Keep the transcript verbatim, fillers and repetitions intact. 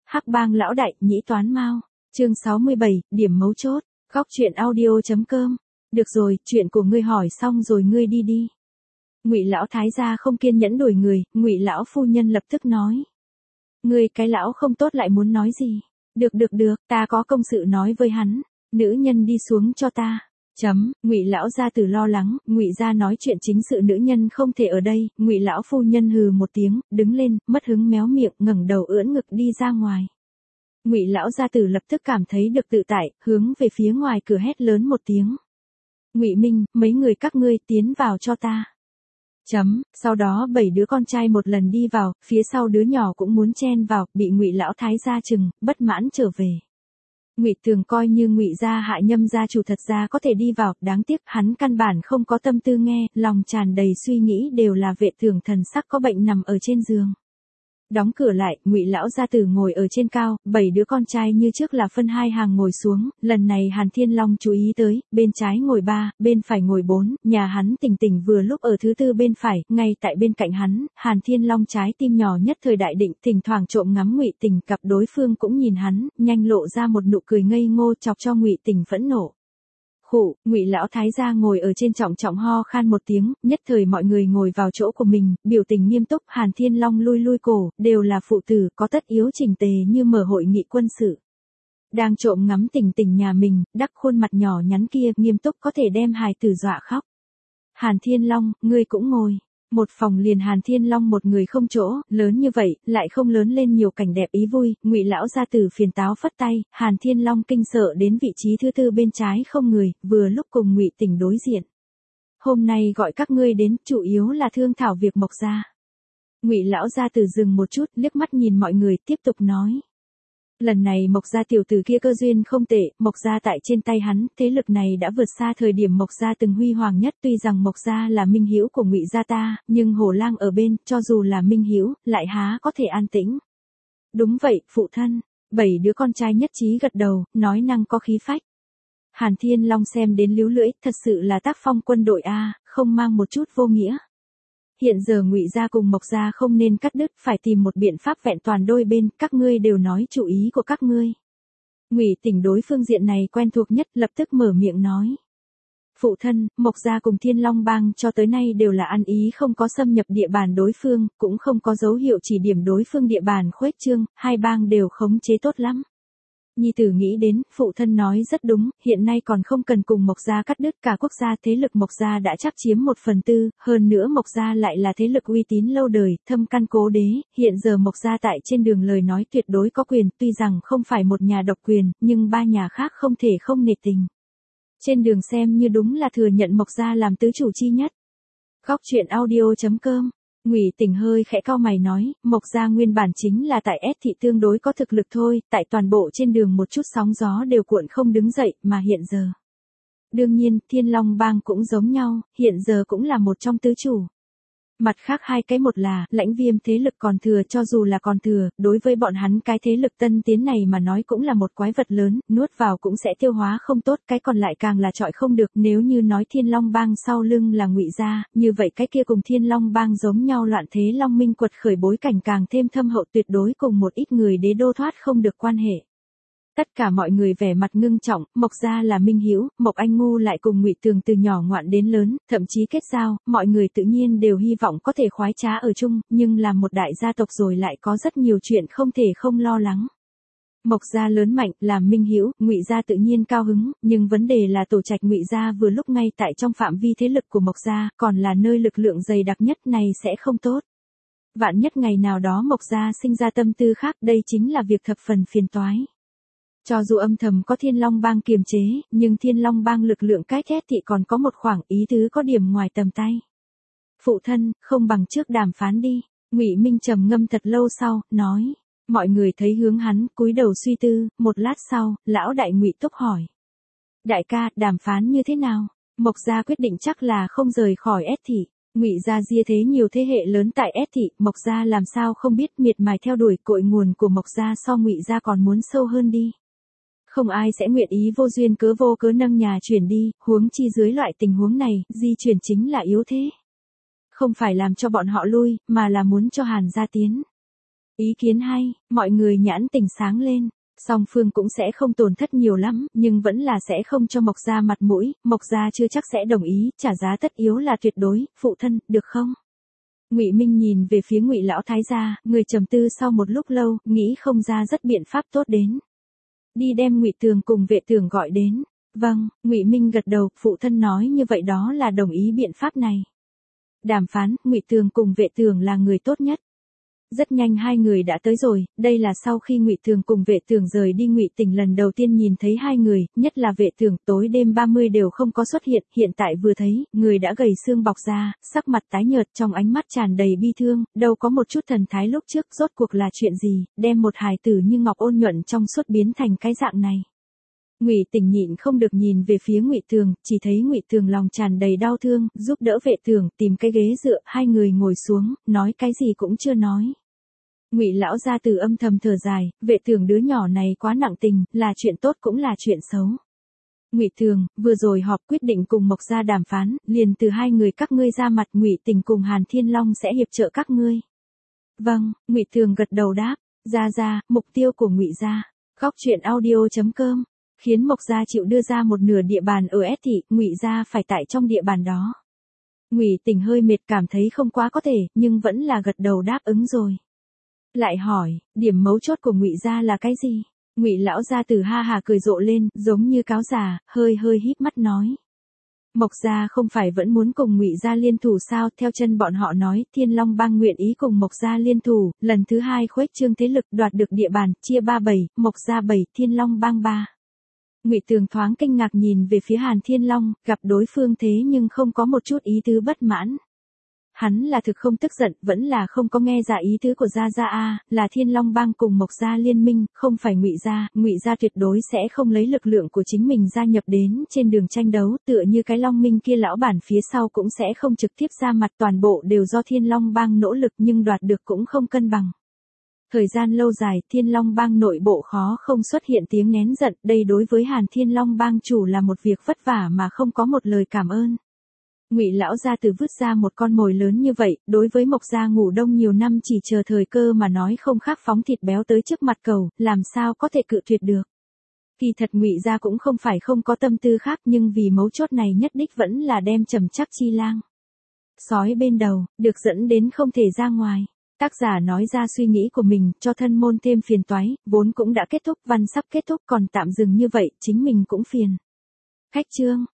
Hắc Bang lão đại, nhĩ toán mao. Chương sáu mươi bảy, điểm mấu chốt. Góc truyện audio.com. Được rồi, chuyện của ngươi hỏi xong rồi ngươi đi đi. Ngụy lão thái gia không kiên nhẫn đuổi người, Ngụy lão phu nhân lập tức nói. Ngươi cái lão không tốt lại muốn nói gì? Được được được, ta có công sự nói với hắn. Nữ nhân đi xuống cho ta. Chấm, Ngụy lão gia tử lo lắng, Ngụy gia nói chuyện chính sự nữ nhân không thể ở đây, Ngụy lão phu nhân hừ một tiếng, đứng lên, mất hứng méo miệng, ngẩng đầu ưỡn ngực đi ra ngoài. Ngụy lão gia tử lập tức cảm thấy được tự tại, hướng về phía ngoài cửa hét lớn một tiếng. Ngụy Minh, mấy người các ngươi tiến vào cho ta. Chấm, sau đó bảy đứa con trai một lần đi vào, phía sau đứa nhỏ cũng muốn chen vào, bị Ngụy lão thái gia trừng, bất mãn trở về. Ngụy Tường coi như Ngụy gia Hạ Nhâm gia chủ thật ra có thể đi vào, đáng tiếc hắn căn bản không có tâm tư nghe, lòng tràn đầy suy nghĩ đều là Vệ Tưởng thần sắc có bệnh nằm ở trên giường. Đóng cửa lại, Ngụy lão gia tử ngồi ở trên cao, bảy đứa con trai như trước là phân hai hàng ngồi xuống, lần này Hàn Thiên Long chú ý tới, bên trái ngồi ba, bên phải ngồi bốn, nhà hắn Tỉnh Tỉnh vừa lúc ở thứ tư bên phải, ngay tại bên cạnh hắn, Hàn Thiên Long trái tim nhỏ nhất thời đại định, thỉnh thoảng trộm ngắm Ngụy Tỉnh, cặp đối phương cũng nhìn hắn, nhanh lộ ra một nụ cười ngây ngô chọc cho Ngụy Tỉnh phẫn nộ. Khụ, Ngụy lão thái gia ngồi ở trên trọng trọng ho khan một tiếng, nhất thời mọi người ngồi vào chỗ của mình, biểu tình nghiêm túc, Hàn Thiên Long lui lui cổ, đều là phụ tử, có tất yếu chỉnh tề như mở hội nghị quân sự. Đang trộm ngắm Tỉnh Tỉnh nhà mình, đắc khuôn mặt nhỏ nhắn kia, nghiêm túc có thể đem hài tử dọa khóc. Hàn Thiên Long, ngươi cũng ngồi. Một phòng liền Hàn Thiên Long một người không chỗ, lớn như vậy, lại không lớn lên nhiều cảnh đẹp ý vui, Ngụy lão gia tử phiền táo phất tay, Hàn Thiên Long kinh sợ đến vị trí thứ tư bên trái không người, vừa lúc cùng Ngụy Tỉnh đối diện. Hôm nay gọi các ngươi đến, chủ yếu là thương thảo việc Mộc gia. Ngụy lão gia tử dừng một chút, liếc mắt nhìn mọi người, tiếp tục nói. Lần này Mộc gia tiểu tử kia cơ duyên không tệ, Mộc gia tại trên tay hắn, thế lực này đã vượt xa thời điểm Mộc gia từng huy hoàng nhất, tuy rằng Mộc gia là minh hữu của Ngụy gia ta, nhưng Hổ Lang ở bên, cho dù là minh hữu, lại há có thể an tĩnh. Đúng vậy, phụ thân, bảy đứa con trai nhất trí gật đầu, nói năng có khí phách. Hàn Thiên Long xem đến líu lưỡi, thật sự là tác phong quân đội a, không mang một chút vô nghĩa. Hiện giờ Ngụy gia cùng Mộc gia không nên cắt đứt, phải tìm một biện pháp vẹn toàn đôi bên, các ngươi đều nói chủ ý của các ngươi. Ngụy Tỉnh đối phương diện này quen thuộc nhất, lập tức mở miệng nói. Phụ thân, Mộc gia cùng Thiên Long bang cho tới nay đều là ăn ý không có xâm nhập địa bàn đối phương, cũng không có dấu hiệu chỉ điểm đối phương địa bàn khuếch trương, hai bang đều khống chế tốt lắm. Nhi tử nghĩ đến, phụ thân nói rất đúng, hiện nay còn không cần cùng Mộc gia cắt đứt, cả quốc gia thế lực Mộc gia đã chắc chiếm một phần tư, hơn nữa Mộc gia lại là thế lực uy tín lâu đời, thâm căn cố đế, hiện giờ Mộc gia tại trên đường lời nói tuyệt đối có quyền, tuy rằng không phải một nhà độc quyền, nhưng ba nhà khác không thể không nể tình. Trên đường xem như đúng là thừa nhận Mộc gia làm tứ chủ chi nhất. Góc truyện audio.com. Ngụy Tỉnh hơi khẽ cau mày nói, Mộc gia nguyên bản chính là tại S thị tương đối có thực lực thôi, tại toàn bộ trên đường một chút sóng gió đều cuộn không đứng dậy, mà hiện giờ. Đương nhiên, Thiên Long bang cũng giống nhau, hiện giờ cũng là một trong tứ chủ. Mặt khác hai cái, một là, Lãnh Viêm thế lực còn thừa, cho dù là còn thừa, đối với bọn hắn cái thế lực tân tiến này mà nói cũng là một quái vật lớn, nuốt vào cũng sẽ tiêu hóa không tốt, cái còn lại càng là trọi không được, nếu như nói Thiên Long bang sau lưng là Ngụy gia, như vậy cái kia cùng Thiên Long bang giống nhau loạn thế Long Minh quật khởi bối cảnh càng thêm thâm hậu, tuyệt đối cùng một ít người đế đô thoát không được quan hệ. Tất cả mọi người vẻ mặt ngưng trọng, Mộc gia là minh hữu, Mộc Anh Ngu lại cùng Ngụy Tường từ nhỏ ngoạn đến lớn, thậm chí kết giao, mọi người tự nhiên đều hy vọng có thể khoái trá ở chung, nhưng làm một đại gia tộc rồi lại có rất nhiều chuyện không thể không lo lắng. Mộc gia lớn mạnh, làm minh hữu, Ngụy gia tự nhiên cao hứng, nhưng vấn đề là tổ trạch Ngụy gia vừa lúc ngay tại trong phạm vi thế lực của Mộc gia, còn là nơi lực lượng dày đặc nhất, này sẽ không tốt. Vạn nhất ngày nào đó Mộc gia sinh ra tâm tư khác, đây chính là việc thập phần phiền toái. Cho dù âm thầm có Thiên Long bang kiềm chế, nhưng Thiên Long bang lực lượng cái thét thì còn có một khoảng ý tứ có điểm ngoài tầm tay. Phụ thân, không bằng trước đàm phán đi. Ngụy Minh trầm ngâm thật lâu sau, nói. Mọi người thấy hướng hắn, cúi đầu suy tư, một lát sau, lão đại Ngụy Túc hỏi. Đại ca, đàm phán như thế nào? Mộc gia quyết định chắc là không rời khỏi S thị. Ngụy gia gia thế nhiều thế hệ lớn tại S thị, Mộc gia làm sao không biết, miệt mài theo đuổi, cội nguồn của Mộc gia so Ngụy gia còn muốn sâu hơn đi. Không ai sẽ nguyện ý vô duyên cớ vô cớ nâng nhà chuyển đi, huống chi dưới loại tình huống này, di chuyển chính là yếu thế. Không phải làm cho bọn họ lui, mà là muốn cho Hàn gia tiến. Ý kiến hay, mọi người nhãn tình sáng lên. Song phương cũng sẽ không tổn thất nhiều lắm, nhưng vẫn là sẽ không cho Mộc gia mặt mũi, Mộc gia chưa chắc sẽ đồng ý, trả giá tất yếu là tuyệt đối, phụ thân, được không? Ngụy Minh nhìn về phía Ngụy lão thái gia, người trầm tư sau một lúc lâu, nghĩ không ra rất biện pháp tốt đến. Đi đem Ngụy Tường cùng Vệ Tường gọi đến. Vâng, Ngụy Minh gật đầu, phụ thân nói như vậy đó là đồng ý biện pháp này. Đàm phán, Ngụy Tường cùng Vệ Tường là người tốt nhất. Rất nhanh hai người đã tới rồi, đây là sau khi Ngụy Tường cùng Vệ Tường rời đi Ngụy Tỉnh lần đầu tiên nhìn thấy hai người, nhất là Vệ Tường, tối đêm ba mươi đều không có xuất hiện, hiện tại vừa thấy, người đã gầy xương bọc ra, sắc mặt tái nhợt, trong ánh mắt tràn đầy bi thương, đâu có một chút thần thái lúc trước, rốt cuộc là chuyện gì, đem một hài tử như ngọc ôn nhuận trong suốt biến thành cái dạng này. Ngụy Tỉnh nhịn không được nhìn về phía Ngụy Tường, chỉ thấy Ngụy Tường lòng tràn đầy đau thương, giúp đỡ Vệ Tường, tìm cái ghế dựa, hai người ngồi xuống, nói cái gì cũng chưa nói. Ngụy lão gia tử âm thầm thở dài, Vệ Tường đứa nhỏ này quá nặng tình, là chuyện tốt cũng là chuyện xấu. Ngụy Tường, vừa rồi họp quyết định cùng Mộc gia đàm phán, liền từ hai người các ngươi ra mặt, Ngụy Tỉnh cùng Hàn Thiên Long sẽ hiệp trợ các ngươi. Vâng, Ngụy Tường gật đầu đáp, gia gia, mục tiêu của Ngụy gia. Góc truyện audio chấm com khiến Mộc gia chịu đưa ra một nửa địa bàn ở S thị, Ngụy gia phải tại trong địa bàn đó. Ngụy Tỉnh hơi mệt, cảm thấy không quá có thể, nhưng vẫn là gật đầu đáp ứng rồi. Lại hỏi, điểm mấu chốt của Ngụy gia là cái gì? Ngụy lão gia tử ha hà cười rộ lên, giống như cáo già, hơi hơi híp mắt nói. Mộc gia không phải vẫn muốn cùng Ngụy gia liên thủ sao? Theo chân bọn họ nói, Thiên Long Bang nguyện ý cùng Mộc gia liên thủ, lần thứ hai khuếch trương thế lực, đoạt được địa bàn, chia ba bảy, Mộc gia bảy, Thiên Long Bang ba. Ngụy Tường thoáng kinh ngạc nhìn về phía Hàn Thiên Long, gặp đối phương thế nhưng không có một chút ý tứ bất mãn. Hắn là thực không tức giận, vẫn là không có nghe ra ý tứ của Gia Gia a, là Thiên Long Bang cùng Mộc gia liên minh, không phải Ngụy gia, Ngụy gia tuyệt đối sẽ không lấy lực lượng của chính mình gia nhập đến trên đường tranh đấu, tựa như cái Long Minh kia lão bản phía sau cũng sẽ không trực tiếp ra mặt, toàn bộ đều do Thiên Long Bang nỗ lực nhưng đoạt được cũng không cân bằng. Thời gian lâu dài, Thiên Long Bang nội bộ khó không xuất hiện tiếng nén giận, đây đối với Hàn Thiên Long Bang chủ là một việc vất vả mà không có một lời cảm ơn. Ngụy lão gia tử vứt ra một con mồi lớn như vậy, đối với Mộc gia ngủ đông nhiều năm chỉ chờ thời cơ mà nói không khác phóng thịt béo tới trước mặt cầu, làm sao có thể cự tuyệt được. Kỳ thật Ngụy gia cũng không phải không có tâm tư khác, nhưng vì mấu chốt này nhất đích vẫn là đem trầm chắc chi lang sói bên đầu, được dẫn đến không thể ra ngoài. Tác giả nói ra suy nghĩ của mình, cho thân môn thêm phiền toái, vốn cũng đã kết thúc, văn sắp kết thúc còn tạm dừng như vậy, chính mình cũng phiền. Khách chương